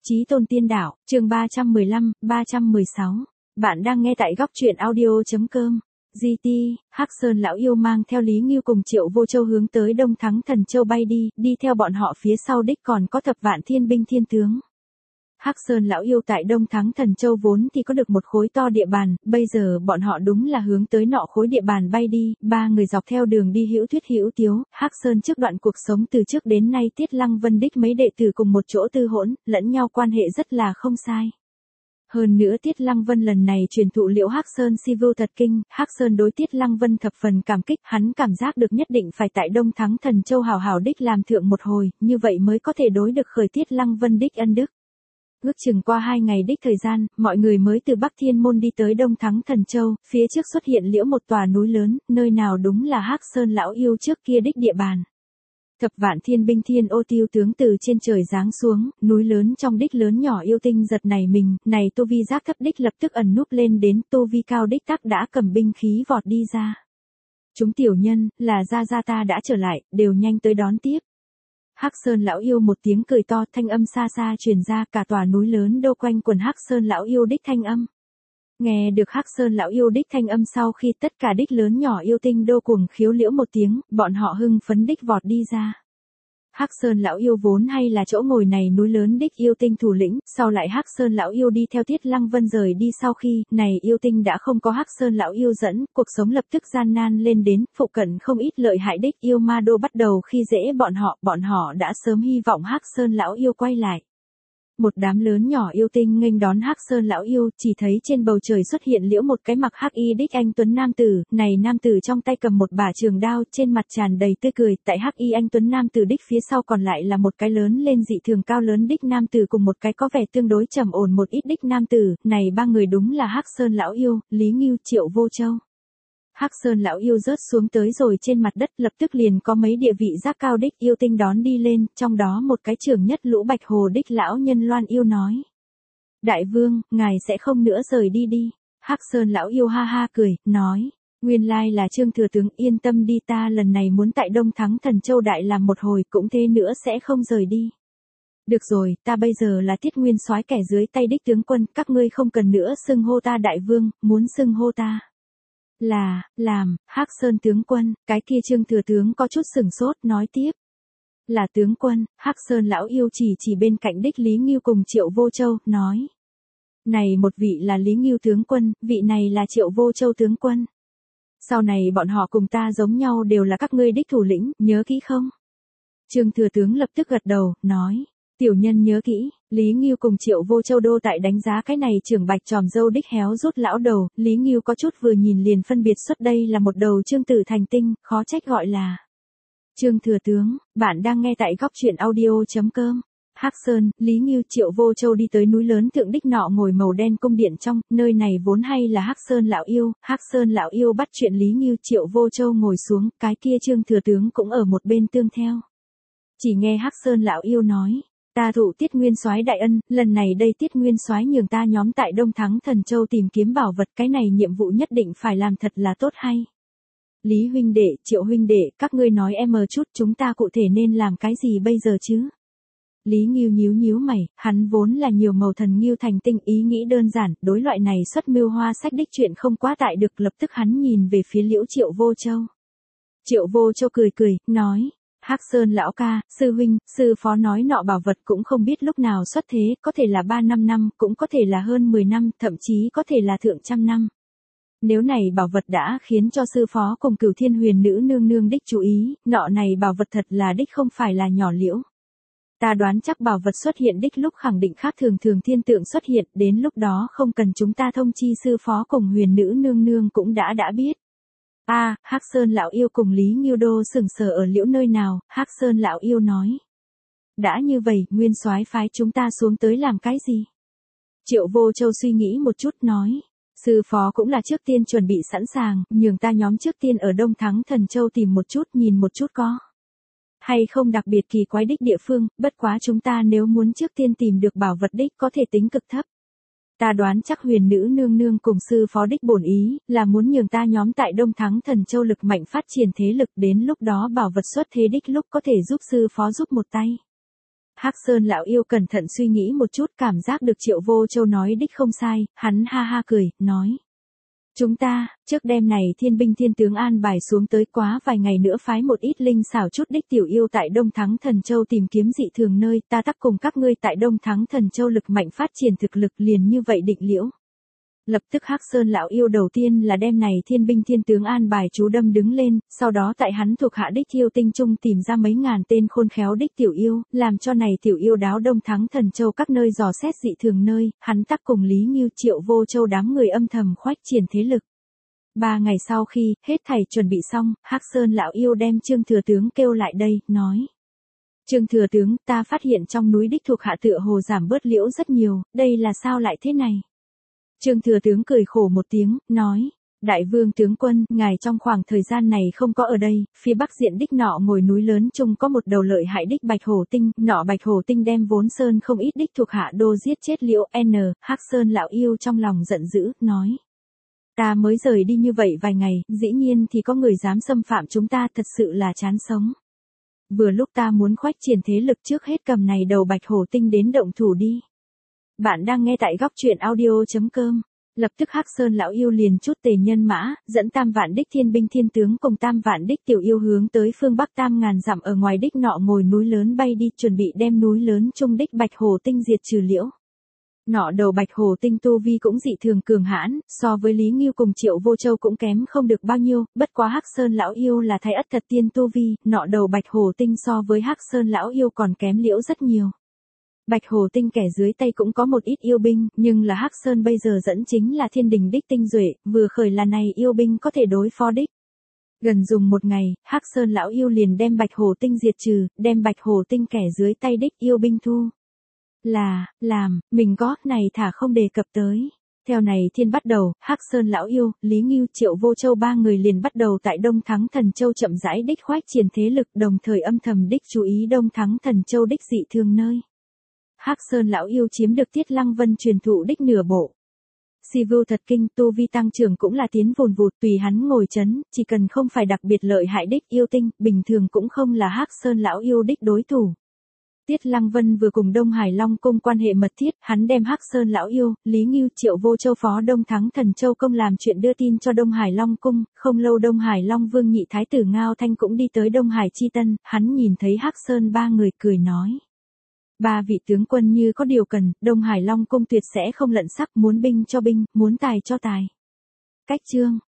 Chí tôn tiên đạo, chương 315, 316. Bạn đang nghe tại góc truyện audio.com. GT, Hắc Sơn lão yêu mang theo Lý Ngưu cùng Triệu Vô Châu hướng tới Đông Thắng Thần Châu bay đi theo bọn họ phía sau đích còn có thập vạn thiên binh thiên tướng. Hắc Sơn lão yêu tại Đông Thắng Thần Châu vốn thì có được một khối to địa bàn, bây giờ bọn họ đúng là hướng tới nọ khối địa bàn bay đi, ba người dọc theo đường đi hữu thuyết hữu tiếu. Hắc Sơn trước đoạn cuộc sống từ trước đến nay Tiết Lăng Vân đích mấy đệ tử cùng một chỗ tư hỗn, lẫn nhau quan hệ rất là không sai. Hơn nữa Tiết Lăng Vân lần này truyền thụ Liễu Hắc Sơn si vưu thật kinh, Hắc Sơn đối Tiết Lăng Vân thập phần cảm kích, hắn cảm giác được nhất định phải tại Đông Thắng Thần Châu hảo hảo đích làm thượng một hồi, như vậy mới có thể đối được khởi Tiết Lăng Vân đích ân đức. Ước chừng qua 2 ngày đích thời gian, mọi người mới từ Bắc Thiên Môn đi tới Đông Thắng Thần Châu, phía trước xuất hiện liễu một tòa núi lớn, nơi nào đúng là Hắc Sơn lão yêu trước kia đích địa bàn. Thập vạn thiên binh thiên ô tiêu tướng từ trên trời giáng xuống, núi lớn trong đích lớn nhỏ yêu tinh giật nảy mình, này tu vi giác thấp đích lập tức ẩn núp lên đến tu vi cao đích tắc đã cầm binh khí vọt đi ra. Chúng tiểu nhân, là gia ta đã trở lại, đều nhanh tới đón tiếp. Hắc Sơn lão yêu một tiếng cười to, thanh âm xa xa truyền ra, cả tòa núi lớn đô quanh quần Hắc Sơn lão yêu đích thanh âm. Nghe được Hắc Sơn lão yêu đích thanh âm sau khi tất cả đích lớn nhỏ yêu tinh đô cuồng khiếu liễu một tiếng, bọn họ hưng phấn đích vọt đi ra. Hắc Sơn lão yêu vốn hay là chỗ ngồi này núi lớn đích yêu tinh thủ lĩnh, sau lại Hắc Sơn lão yêu đi theo Tiết Lăng Vân rời đi sau khi, này yêu tinh đã không có Hắc Sơn lão yêu dẫn, cuộc sống lập tức gian nan lên đến, phụ cận không ít lợi hại đích yêu ma đô bắt đầu khi dễ bọn họ đã sớm hy vọng Hắc Sơn lão yêu quay lại. Một đám lớn nhỏ yêu tinh nghênh đón Hắc Sơn lão yêu, chỉ thấy trên bầu trời xuất hiện liễu một cái mặc hắc y đích anh tuấn nam tử, này nam tử trong tay cầm một bả trường đao, trên mặt tràn đầy tươi cười, tại hắc y anh tuấn nam tử đích phía sau còn lại là một cái lớn lên dị thường cao lớn đích nam tử cùng một cái có vẻ tương đối trầm ổn một ít đích nam tử, này ba người đúng là Hắc Sơn lão yêu, Lý Ngưu, Triệu Vô Châu. Hắc Sơn lão yêu rớt xuống tới rồi trên mặt đất, lập tức liền có mấy địa vị giác cao đích yêu tinh đón đi lên, trong đó một cái trưởng nhất lũ bạch hồ đích lão nhân Loan yêu nói. Đại vương, ngài sẽ không nữa rời đi. Hắc Sơn lão yêu ha ha cười, nói. Nguyên lai là Trương thừa tướng, yên tâm đi, ta lần này muốn tại Đông Thắng Thần Châu đại làm một hồi, cũng thế nữa sẽ không rời đi. Được rồi, ta bây giờ là Tiết Nguyên Soái kẻ dưới tay đích tướng quân, các ngươi không cần nữa xưng hô ta đại vương, muốn xưng hô ta làm, Hắc Sơn tướng quân. Cái kia Trương thừa tướng có chút sửng sốt, nói tiếp. Là tướng quân. Hắc Sơn lão yêu chỉ bên cạnh đích Lý Ngưu cùng Triệu Vô Châu, nói. Này một vị là Lý Ngưu tướng quân, vị này là Triệu Vô Châu tướng quân. Sau này bọn họ cùng ta giống nhau đều là các ngươi đích thủ lĩnh, nhớ kỹ không? Trương thừa tướng lập tức gật đầu, nói. Tiểu nhân nhớ kỹ. Lý Ngưu cùng Triệu Vô Châu đô tại đánh giá cái này trưởng bạch tròm dâu đích héo rút lão đầu, Lý Ngưu có chút vừa nhìn liền phân biệt xuất đây là một đầu Trương Tử thành tinh, khó trách gọi là Trương thừa tướng. Bạn đang nghe tại góc truyện audio.com. Hắc Sơn, Lý Ngưu, Triệu Vô Châu đi tới núi lớn thượng đích nọ ngồi màu đen cung điện trong, nơi này vốn hay là Hắc Sơn lão yêu, Hắc Sơn lão yêu bắt chuyện Lý Ngưu, Triệu Vô Châu ngồi xuống, cái kia Trương thừa tướng cũng ở một bên tương theo. Chỉ nghe Hắc Sơn lão yêu nói. Ta thụ Tiết Nguyên Soái đại ân, lần này đây Tiết Nguyên Soái nhường ta nhóm tại Đông Thắng Thần Châu tìm kiếm bảo vật, cái này nhiệm vụ nhất định phải làm thật là tốt hay. Lý huynh đệ, Triệu huynh đệ, các ngươi nói em chút, chúng ta cụ thể nên làm cái gì bây giờ chứ? Lý Ngưu nhíu mày, hắn vốn là nhiều màu thần Ngưu thành tinh, ý nghĩ đơn giản, đối loại này xuất mưu hoa sách đích chuyện không quá tại được, lập tức hắn nhìn về phía liễu Triệu Vô Châu. Triệu Vô Châu cười, nói. Hắc Sơn lão ca, sư huynh, sư phó nói nọ bảo vật cũng không biết lúc nào xuất thế, có thể là 3-5 năm, cũng có thể là hơn 10 năm, thậm chí có thể là thượng trăm năm. Nếu này bảo vật đã khiến cho sư phó cùng Cửu Thiên Huyền nữ nương nương đích chú ý, nọ này bảo vật thật là đích không phải là nhỏ liễu. Ta đoán chắc bảo vật xuất hiện đích lúc khẳng định khác thường thiên tượng xuất hiện, đến lúc đó không cần chúng ta thông chi sư phó cùng Huyền nữ nương nương cũng đã biết. Hắc Sơn lão yêu cùng Lý Ngưu đô sừng sờ ở liễu nơi nào, Hắc Sơn lão yêu nói. Đã như vậy, Nguyên Soái phái chúng ta xuống tới làm cái gì? Triệu Vô Châu suy nghĩ một chút nói. Sư phó cũng là trước tiên chuẩn bị sẵn sàng, nhường ta nhóm trước tiên ở Đông Thắng Thần Châu tìm một chút, nhìn một chút có hay không đặc biệt kỳ quái đích địa phương, bất quá chúng ta nếu muốn trước tiên tìm được bảo vật đích có thể tính cực thấp. Ta đoán chắc Huyền nữ nương nương cùng sư phó đích bổn ý, là muốn nhường ta nhóm tại Đông Thắng Thần Châu lực mạnh phát triển thế lực, đến lúc đó bảo vật xuất thế đích lúc có thể giúp sư phó giúp một tay. Hắc Sơn lão yêu cẩn thận suy nghĩ một chút, cảm giác được Triệu Vô Châu nói đích không sai, hắn ha ha cười, nói. Chúng ta, trước đêm này thiên binh thiên tướng an bài xuống tới, quá vài ngày nữa phái một ít linh xảo chút đích tiểu yêu tại Đông Thắng Thần Châu tìm kiếm dị thường nơi, ta tắc cùng các ngươi tại Đông Thắng Thần Châu lực mạnh phát triển thực lực, liền như vậy định liễu. Lập tức Hắc Sơn lão yêu đầu tiên là đêm này thiên binh thiên tướng an bài chú đâm đứng lên, sau đó tại hắn thuộc hạ đích yêu tinh trung tìm ra mấy ngàn tên khôn khéo đích tiểu yêu, làm cho này tiểu yêu đáo Đông Thắng Thần Châu các nơi dò xét dị thường nơi, hắn tắc cùng Lý Ngưu Triệu Vô Châu đám người âm thầm khoách triển thế lực. 3 ngày sau khi hết thảy chuẩn bị xong, Hắc Sơn lão yêu đem Trương Thừa Tướng kêu lại đây, nói. Trương Thừa Tướng, ta phát hiện trong núi đích thuộc hạ tựa hồ giảm bớt liễu rất nhiều, đây là sao lại thế này? Trương Thừa Tướng cười khổ một tiếng, nói, Đại vương tướng quân, ngài trong khoảng thời gian này không có ở đây, phía bắc diện đích nọ ngồi núi lớn chung có một đầu lợi hại đích Bạch Hổ Tinh, nọ Bạch Hổ Tinh đem vốn sơn không ít đích thuộc hạ đô giết chết liễu Hắc Sơn lão yêu trong lòng giận dữ, nói. Ta mới rời đi như vậy vài ngày, dĩ nhiên thì có người dám xâm phạm chúng ta, thật sự là chán sống. Vừa lúc ta muốn khoách triển thế lực, trước hết cầm này đầu Bạch Hổ Tinh đến động thủ đi. Bạn đang nghe tại góc truyện audio.com. Lập tức Hắc Sơn lão yêu liền chút tề nhân mã, dẫn 3 vạn đích thiên binh thiên tướng cùng 3 vạn đích tiểu yêu hướng tới phương bắc 8.000 dặm ở ngoài đích nọ ngồi núi lớn bay đi, chuẩn bị đem núi lớn trung đích Bạch Hổ Tinh diệt trừ liễu. Nọ đầu Bạch Hổ Tinh tu vi cũng dị thường cường hãn, so với Lý Ngưu cùng Triệu Vô Châu cũng kém không được bao nhiêu, bất quá Hắc Sơn lão yêu là thái ất thật tiên tu vi, nọ đầu Bạch Hổ Tinh so với Hắc Sơn lão yêu còn kém liễu rất nhiều. Bạch Hổ Tinh kẻ dưới tay cũng có một ít yêu binh, nhưng là Hắc Sơn bây giờ dẫn chính là thiên đình đích tinh duệ, vừa khởi là này yêu binh có thể đối phó đích. Gần dùng một ngày, Hắc Sơn lão yêu liền đem Bạch Hổ Tinh diệt trừ, đem Bạch Hổ Tinh kẻ dưới tay đích yêu binh thu. Mình có, này thả không đề cập tới. Theo này thiên bắt đầu, Hắc Sơn lão yêu, Lý Ngưu, Triệu Vô Châu 3 người liền bắt đầu tại Đông Thắng Thần Châu chậm rãi đích khoách triển thế lực, đồng thời âm thầm đích chú ý Đông Thắng Thần Châu đích dị thường nơi. Hắc Sơn lão yêu chiếm được Tiết Lăng Vân truyền thụ đích nửa bộ. Si Vưu thật kinh, tu vi tăng trưởng cũng là tiến vùn vụt, tùy hắn ngồi chấn, chỉ cần không phải đặc biệt lợi hại đích yêu tinh, bình thường cũng không là Hắc Sơn lão yêu đích đối thủ. Tiết Lăng Vân vừa cùng Đông Hải Long cung quan hệ mật thiết, hắn đem Hắc Sơn lão yêu, Lý Ngưu, Triệu Vô Châu phó Đông Thắng Thần Châu công làm chuyện đưa tin cho Đông Hải Long cung, không lâu Đông Hải Long Vương nhị thái tử Ngao Thanh cũng đi tới Đông Hải Chi Tân, hắn nhìn thấy Hắc Sơn 3 người cười nói. 3 vị tướng quân như có điều cần, Đông Hải Long cung tuyệt sẽ không lận sắc, muốn binh cho binh, muốn tài cho tài. Cách chương